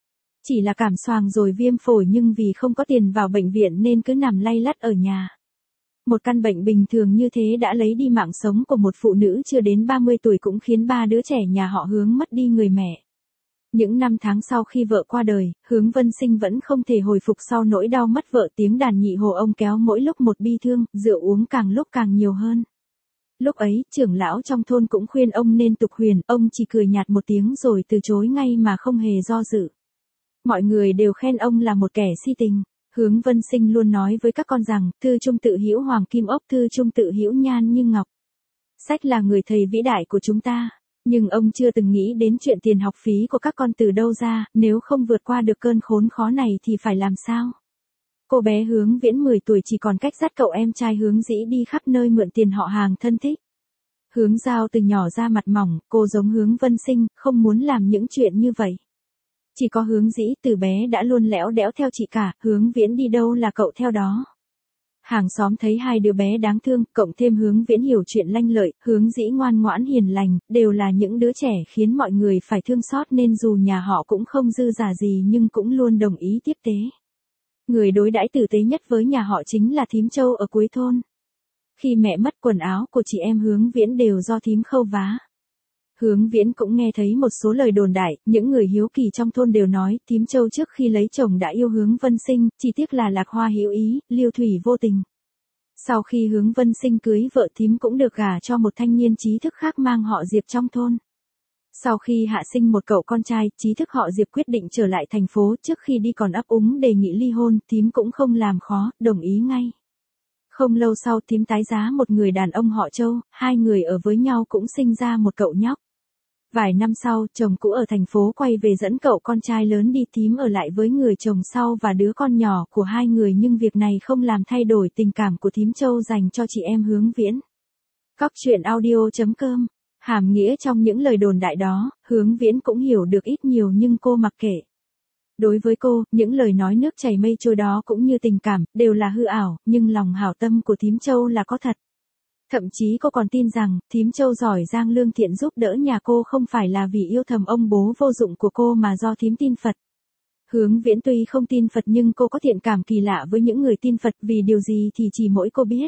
chỉ là cảm xoàng rồi viêm phổi nhưng vì không có tiền vào bệnh viện nên cứ nằm lay lắt ở nhà. Một căn bệnh bình thường như thế đã lấy đi mạng sống của một phụ nữ chưa đến ba mươi tuổi cũng khiến ba đứa trẻ nhà họ Hướng mất đi người mẹ. Những năm tháng sau khi vợ qua đời, Hướng Vân Sinh vẫn không thể hồi phục sau nỗi đau mất vợ, tiếng đàn nhị hồ ông kéo mỗi lúc một bi thương, rượu uống càng lúc càng nhiều hơn. Lúc ấy, trưởng lão trong thôn cũng khuyên ông nên tục huyền, ông chỉ cười nhạt một tiếng rồi từ chối ngay mà không hề do dự. Mọi người đều khen ông là một kẻ si tình. Hướng Vân Sinh luôn nói với các con rằng, thư trung tự hữu hoàng kim ốc, thư trung tự hữu nhan như ngọc. Sách là người thầy vĩ đại của chúng ta. Nhưng ông chưa từng nghĩ đến chuyện tiền học phí của các con từ đâu ra, nếu không vượt qua được cơn khốn khó này thì phải làm sao? Cô bé Hướng Viễn mười tuổi chỉ còn cách dắt cậu em trai Hướng Dĩ đi khắp nơi mượn tiền họ hàng thân thích. Hướng Giao từ nhỏ ra mặt mỏng, cô giống Hướng Vân Sinh, không muốn làm những chuyện như vậy. Chỉ có Hướng Dĩ từ bé đã luôn lẽo đẽo theo chị cả, Hướng Viễn đi đâu là cậu theo đó. Hàng xóm thấy hai đứa bé đáng thương, cộng thêm Hướng Viễn hiểu chuyện lanh lợi, Hướng Dĩ ngoan ngoãn hiền lành, đều là những đứa trẻ khiến mọi người phải thương xót nên dù nhà họ cũng không dư giả gì nhưng cũng luôn đồng ý tiếp tế. Người đối đãi tử tế nhất với nhà họ chính là thím Châu ở cuối thôn. Khi mẹ mất, quần áo của chị em Hướng Viễn đều do thím khâu vá. Hướng Viễn cũng nghe thấy một số lời đồn đại, những người hiếu kỳ trong thôn đều nói, thím Châu trước khi lấy chồng đã yêu Hướng Vân Sinh, chỉ tiếc là Lạc Hoa hữu ý, Liêu Thủy vô tình. Sau khi Hướng Vân Sinh cưới vợ, thím cũng được gả cho một thanh niên trí thức khác mang họ Diệp trong thôn. Sau khi hạ sinh một cậu con trai, trí thức họ Diệp quyết định trở lại thành phố, trước khi đi còn ấp úng đề nghị ly hôn, thím cũng không làm khó, đồng ý ngay. Không lâu sau, thím tái giá một người đàn ông họ Châu, hai người ở với nhau cũng sinh ra một cậu nhóc. Vài năm sau, chồng cũ ở thành phố quay về dẫn cậu con trai lớn đi, thím ở lại với người chồng sau và đứa con nhỏ của hai người, nhưng việc này không làm thay đổi tình cảm của thím Châu dành cho chị em Hướng Viễn. Cóc truyện audio chấm com. Hàm nghĩa trong những lời đồn đại đó, Hướng Viễn cũng hiểu được ít nhiều nhưng cô mặc kệ. Đối với cô, những lời nói nước chảy mây trôi đó cũng như tình cảm, đều là hư ảo, nhưng lòng hảo tâm của thím Châu là có thật. Thậm chí cô còn tin rằng, thím Châu giỏi giang lương thiện giúp đỡ nhà cô không phải là vì yêu thầm ông bố vô dụng của cô mà do thím tin Phật. Hướng Viễn tuy không tin Phật nhưng cô có thiện cảm kỳ lạ với những người tin Phật, vì điều gì thì chỉ mỗi cô biết.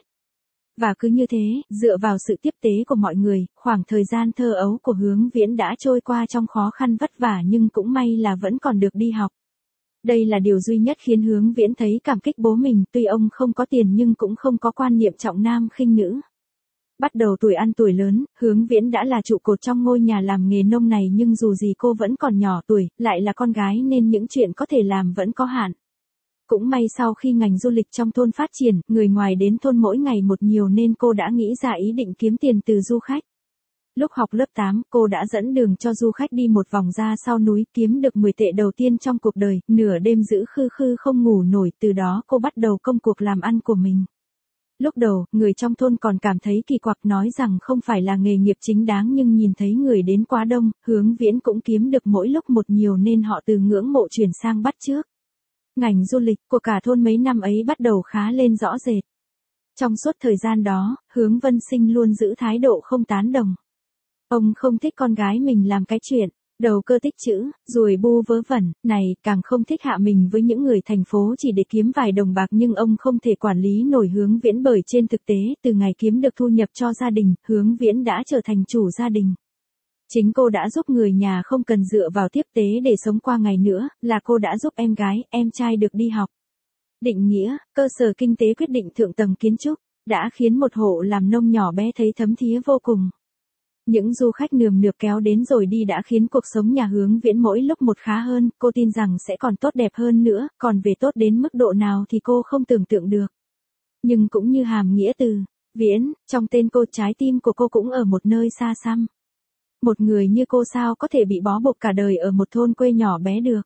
Và cứ như thế, dựa vào sự tiếp tế của mọi người, khoảng thời gian thơ ấu của Hướng Viễn đã trôi qua trong khó khăn vất vả nhưng cũng may là vẫn còn được đi học. Đây là điều duy nhất khiến Hướng Viễn thấy cảm kích bố mình, tuy ông không có tiền nhưng cũng không có quan niệm trọng nam khinh nữ. Bắt đầu tuổi ăn tuổi lớn, Hướng Viễn đã là trụ cột trong ngôi nhà làm nghề nông này, nhưng dù gì cô vẫn còn nhỏ tuổi, lại là con gái nên những chuyện có thể làm vẫn có hạn. Cũng may sau khi ngành du lịch trong thôn phát triển, người ngoài đến thôn mỗi ngày một nhiều nên cô đã nghĩ ra ý định kiếm tiền từ du khách. Lúc học lớp tám, cô đã dẫn đường cho du khách đi một vòng ra sau núi, kiếm được mười tệ đầu tiên trong cuộc đời, nửa đêm giữ khư khư không ngủ nổi, từ đó cô bắt đầu công cuộc làm ăn của mình. Lúc đầu, người trong thôn còn cảm thấy kỳ quặc, nói rằng không phải là nghề nghiệp chính đáng, nhưng nhìn thấy người đến quá đông, Hướng Viễn cũng kiếm được mỗi lúc một nhiều nên họ từ ngưỡng mộ chuyển sang bắt chước. Ngành du lịch của cả thôn mấy năm ấy bắt đầu khá lên rõ rệt. Trong suốt thời gian đó, Hướng Vân Sinh luôn giữ thái độ không tán đồng. Ông không thích con gái mình làm cái chuyện đầu cơ tích trữ, ruồi bu vớ vẩn, này, càng không thích hạ mình với những người thành phố chỉ để kiếm vài đồng bạc, nhưng ông không thể quản lý nổi Hướng Viễn bởi trên thực tế, từ ngày kiếm được thu nhập cho gia đình, Hướng Viễn đã trở thành chủ gia đình. Chính cô đã giúp người nhà không cần dựa vào tiếp tế để sống qua ngày nữa, là cô đã giúp em gái, em trai được đi học. Định nghĩa, cơ sở kinh tế quyết định thượng tầng kiến trúc, đã khiến một hộ làm nông nhỏ bé thấy thấm thía vô cùng. Những du khách nườm nượp kéo đến rồi đi đã khiến cuộc sống nhà Hướng Viễn mỗi lúc một khá hơn, cô tin rằng sẽ còn tốt đẹp hơn nữa, còn về tốt đến mức độ nào thì cô không tưởng tượng được. Nhưng cũng như hàm nghĩa từ Viễn, trong tên cô, trái tim của cô cũng ở một nơi xa xăm. Một người như cô sao có thể bị bó buộc cả đời ở một thôn quê nhỏ bé được.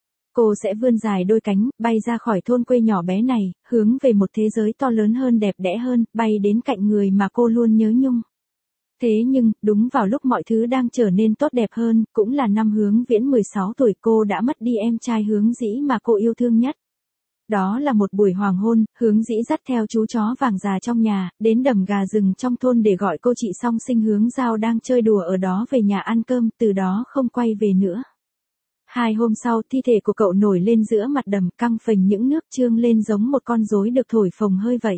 Cô sẽ vươn dài đôi cánh, bay ra khỏi thôn quê nhỏ bé này, hướng về một thế giới to lớn hơn, đẹp đẽ hơn, bay đến cạnh người mà cô luôn nhớ nhung. Thế nhưng, đúng vào lúc mọi thứ đang trở nên tốt đẹp hơn, cũng là năm Hướng Viễn mười sáu tuổi, cô đã mất đi em trai Hướng Dĩ mà cô yêu thương nhất. Đó là một buổi hoàng hôn, Hướng Dĩ dắt theo chú chó vàng già trong nhà, đến đầm gà rừng trong thôn để gọi cô chị song sinh Hướng Giao đang chơi đùa ở đó về nhà ăn cơm, từ đó không quay về nữa. Hai hôm sau thi thể của cậu nổi lên giữa mặt đầm căng phình những nước trương lên giống một con rối được thổi phồng hơi vậy.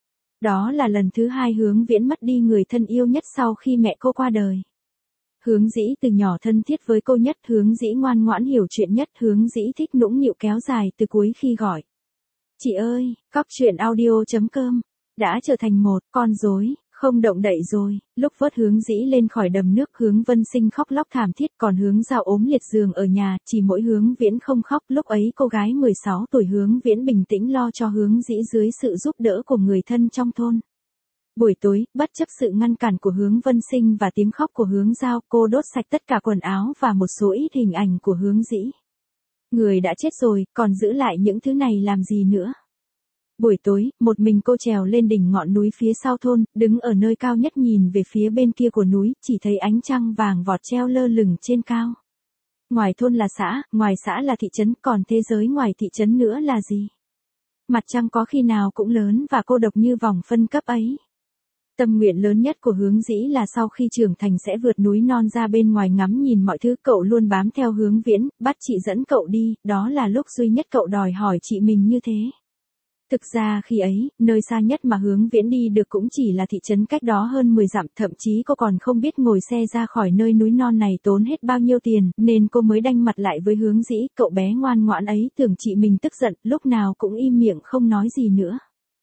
Đó là lần thứ hai Hướng Viễn mất đi người thân yêu nhất sau khi mẹ cô qua đời. Hướng Dĩ từ nhỏ thân thiết với cô nhất, Hướng Dĩ ngoan ngoãn hiểu chuyện nhất, Hướng Dĩ thích nũng nịu kéo dài từ cuối khi gọi. Chị ơi, cóc truyện audio chấm com đã trở thành một con rối không động đậy rồi. Lúc vớt Hướng Dĩ lên khỏi đầm nước, Hướng Vân Sinh khóc lóc thảm thiết, còn Hướng Giao ốm liệt giường ở nhà, chỉ mỗi Hướng Viễn không khóc. Lúc ấy cô gái mười sáu tuổi Hướng Viễn bình tĩnh lo cho Hướng Dĩ dưới sự giúp đỡ của người thân trong thôn. Buổi tối, bất chấp sự ngăn cản của Hướng Vân Sinh và tiếng khóc của Hướng Giao, cô đốt sạch tất cả quần áo và một số ít hình ảnh của Hướng Dĩ. Người đã chết rồi, còn giữ lại những thứ này làm gì nữa? Buổi tối, một mình cô trèo lên đỉnh ngọn núi phía sau thôn, đứng ở nơi cao nhất nhìn về phía bên kia của núi, chỉ thấy ánh trăng vàng vọt treo lơ lửng trên cao. Ngoài thôn là xã, ngoài xã là thị trấn, còn thế giới ngoài thị trấn nữa là gì? Mặt trăng có khi nào cũng lớn và cô độc như vòng phân cấp ấy. Tâm nguyện lớn nhất của Hướng Dĩ là sau khi trưởng thành sẽ vượt núi non ra bên ngoài ngắm nhìn mọi thứ. Cậu luôn bám theo Hướng Viễn, bắt chị dẫn cậu đi, đó là lúc duy nhất cậu đòi hỏi chị mình như thế. Thực ra khi ấy, nơi xa nhất mà Hướng Viễn đi được cũng chỉ là thị trấn cách đó hơn mười dặm, thậm chí cô còn không biết ngồi xe ra khỏi nơi núi non này tốn hết bao nhiêu tiền, nên cô mới đanh mặt lại với Hướng Dĩ. Cậu bé ngoan ngoãn ấy tưởng chị mình tức giận, lúc nào cũng im miệng không nói gì nữa.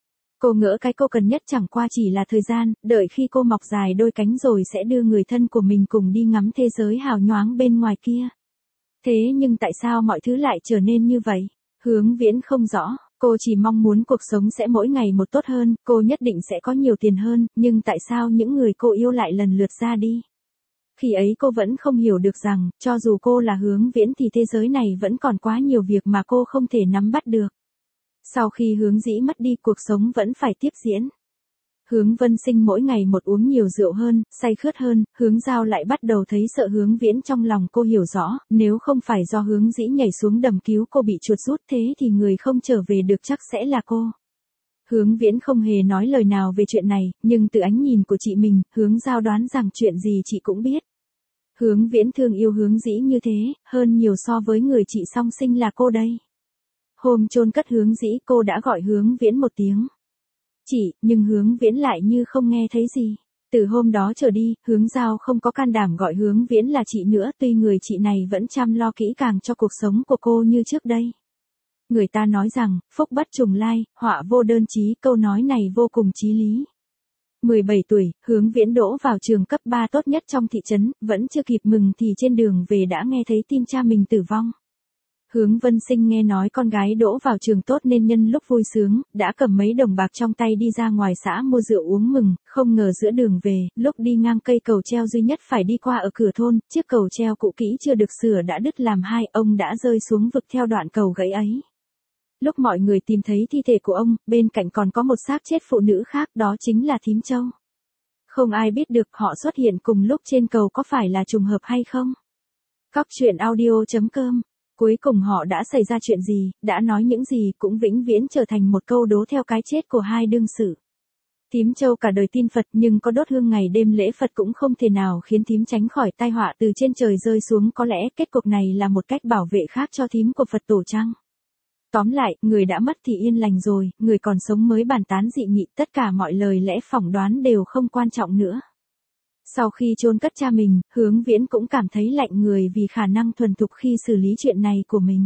Cô ngỡ cái cô cần nhất chẳng qua chỉ là thời gian, đợi khi cô mọc dài đôi cánh rồi sẽ đưa người thân của mình cùng đi ngắm thế giới hào nhoáng bên ngoài kia. Thế nhưng tại sao mọi thứ lại trở nên như vậy? Hướng Viễn không rõ. Cô chỉ mong muốn cuộc sống sẽ mỗi ngày một tốt hơn, cô nhất định sẽ có nhiều tiền hơn, nhưng tại sao những người cô yêu lại lần lượt ra đi? Khi ấy cô vẫn không hiểu được rằng, cho dù cô là Hướng Viễn thì thế giới này vẫn còn quá nhiều việc mà cô không thể nắm bắt được. Sau khi Hướng Dĩ mất đi, cuộc sống vẫn phải tiếp diễn. Hướng Vân Sinh mỗi ngày một uống nhiều rượu hơn, say khướt hơn, Hướng Giao lại bắt đầu thấy sợ Hướng Viễn. Trong lòng cô hiểu rõ, nếu không phải do Hướng Dĩ nhảy xuống đầm cứu cô bị chuột rút thế thì người không trở về được chắc sẽ là cô. Hướng Viễn không hề nói lời nào về chuyện này, nhưng từ ánh nhìn của chị mình, Hướng Giao đoán rằng chuyện gì chị cũng biết. Hướng Viễn thương yêu Hướng Dĩ như thế, hơn nhiều so với người chị song sinh là cô đây. Hôm chôn cất Hướng Dĩ, cô đã gọi Hướng Viễn một tiếng. Chị, nhưng Hướng Viễn lại như không nghe thấy gì. Từ hôm đó trở đi, Hướng Giao không có can đảm gọi Hướng Viễn là chị nữa, tuy người chị này vẫn chăm lo kỹ càng cho cuộc sống của cô như trước đây. Người ta nói rằng, phúc bất trùng lai, họa vô đơn chí, câu nói này vô cùng chí lý. mười bảy tuổi, Hướng Viễn đỗ vào trường cấp ba tốt nhất trong thị trấn, vẫn chưa kịp mừng thì trên đường về đã nghe thấy tin cha mình tử vong. Hướng Vân Sinh nghe nói con gái đỗ vào trường tốt nên nhân lúc vui sướng, đã cầm mấy đồng bạc trong tay đi ra ngoài xã mua rượu uống mừng, không ngờ giữa đường về, lúc đi ngang cây cầu treo duy nhất phải đi qua ở cửa thôn, chiếc cầu treo cũ kỹ chưa được sửa đã đứt làm hai, ông đã rơi xuống vực theo đoạn cầu gãy ấy. Lúc mọi người tìm thấy thi thể của ông, bên cạnh còn có một xác chết phụ nữ khác, đó chính là Thím Châu. Không ai biết được họ xuất hiện cùng lúc trên cầu có phải là trùng hợp hay không. Cóc truyện audio chấm com. Cuối cùng họ đã xảy ra chuyện gì, đã nói những gì cũng vĩnh viễn trở thành một câu đố theo cái chết của hai đương sự. Thím Châu cả đời tin Phật nhưng có đốt hương ngày đêm lễ Phật cũng không thể nào khiến thím tránh khỏi tai họa từ trên trời rơi xuống, có lẽ kết cục này là một cách bảo vệ khác cho thím của Phật tổ chăng? Tóm lại, người đã mất thì yên lành rồi, người còn sống mới bàn tán dị nghị, tất cả mọi lời lẽ phỏng đoán đều không quan trọng nữa. Sau khi chôn cất cha mình, Hướng Viễn cũng cảm thấy lạnh người vì khả năng thuần thục khi xử lý chuyện này của mình.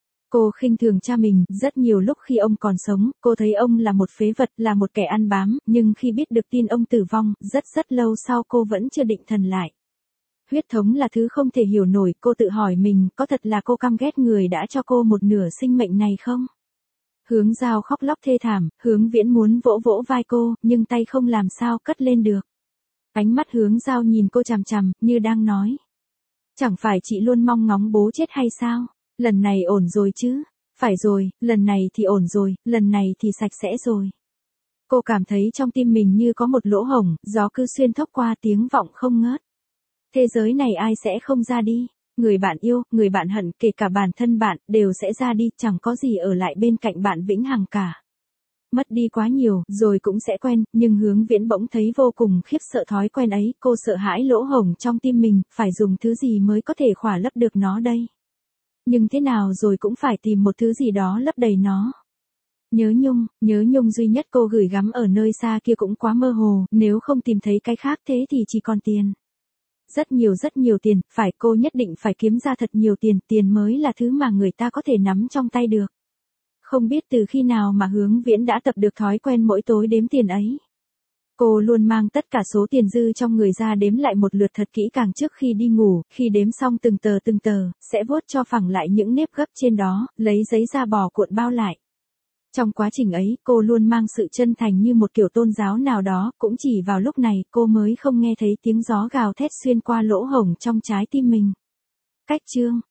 Cô khinh thường cha mình, rất nhiều lúc khi ông còn sống, cô thấy ông là một phế vật, là một kẻ ăn bám, nhưng khi biết được tin ông tử vong, rất rất lâu sau cô vẫn chưa định thần lại. Huyết thống là thứ không thể hiểu nổi, cô tự hỏi mình, có thật là cô căm ghét người đã cho cô một nửa sinh mệnh này không? Hướng Giao khóc lóc thê thảm, Hướng Viễn muốn vỗ vỗ vai cô, nhưng tay không làm sao cất lên được. Ánh mắt Hướng Giao nhìn cô chằm chằm, như đang nói. Chẳng phải chị luôn mong ngóng bố chết hay sao? Lần này ổn rồi chứ? Phải rồi, lần này thì ổn rồi, lần này thì sạch sẽ rồi. Cô cảm thấy trong tim mình như có một lỗ hổng, gió cứ xuyên thốc qua tiếng vọng không ngớt. Thế giới này ai sẽ không ra đi? Người bạn yêu, người bạn hận, kể cả bản thân bạn, đều sẽ ra đi, chẳng có gì ở lại bên cạnh bạn vĩnh hằng cả. Mất đi quá nhiều, rồi cũng sẽ quen, nhưng Hướng Viễn bỗng thấy vô cùng khiếp sợ thói quen ấy, cô sợ hãi lỗ hổng trong tim mình, phải dùng thứ gì mới có thể khỏa lấp được nó đây. Nhưng thế nào rồi cũng phải tìm một thứ gì đó lấp đầy nó. Nhớ nhung, nhớ nhung duy nhất cô gửi gắm ở nơi xa kia cũng quá mơ hồ, nếu không tìm thấy cái khác thế thì chỉ còn tiền. Rất nhiều rất nhiều tiền, phải cô nhất định phải kiếm ra thật nhiều tiền, tiền mới là thứ mà người ta có thể nắm trong tay được. Không biết từ khi nào mà Hướng Viễn đã tập được thói quen mỗi tối đếm tiền ấy. Cô luôn mang tất cả số tiền dư trong người ra đếm lại một lượt thật kỹ càng trước khi đi ngủ, khi đếm xong từng tờ từng tờ, sẽ vuốt cho phẳng lại những nếp gấp trên đó, lấy giấy da bò cuộn bao lại. Trong quá trình ấy, cô luôn mang sự chân thành như một kiểu tôn giáo nào đó, cũng chỉ vào lúc này cô mới không nghe thấy tiếng gió gào thét xuyên qua lỗ hổng trong trái tim mình. Cách chương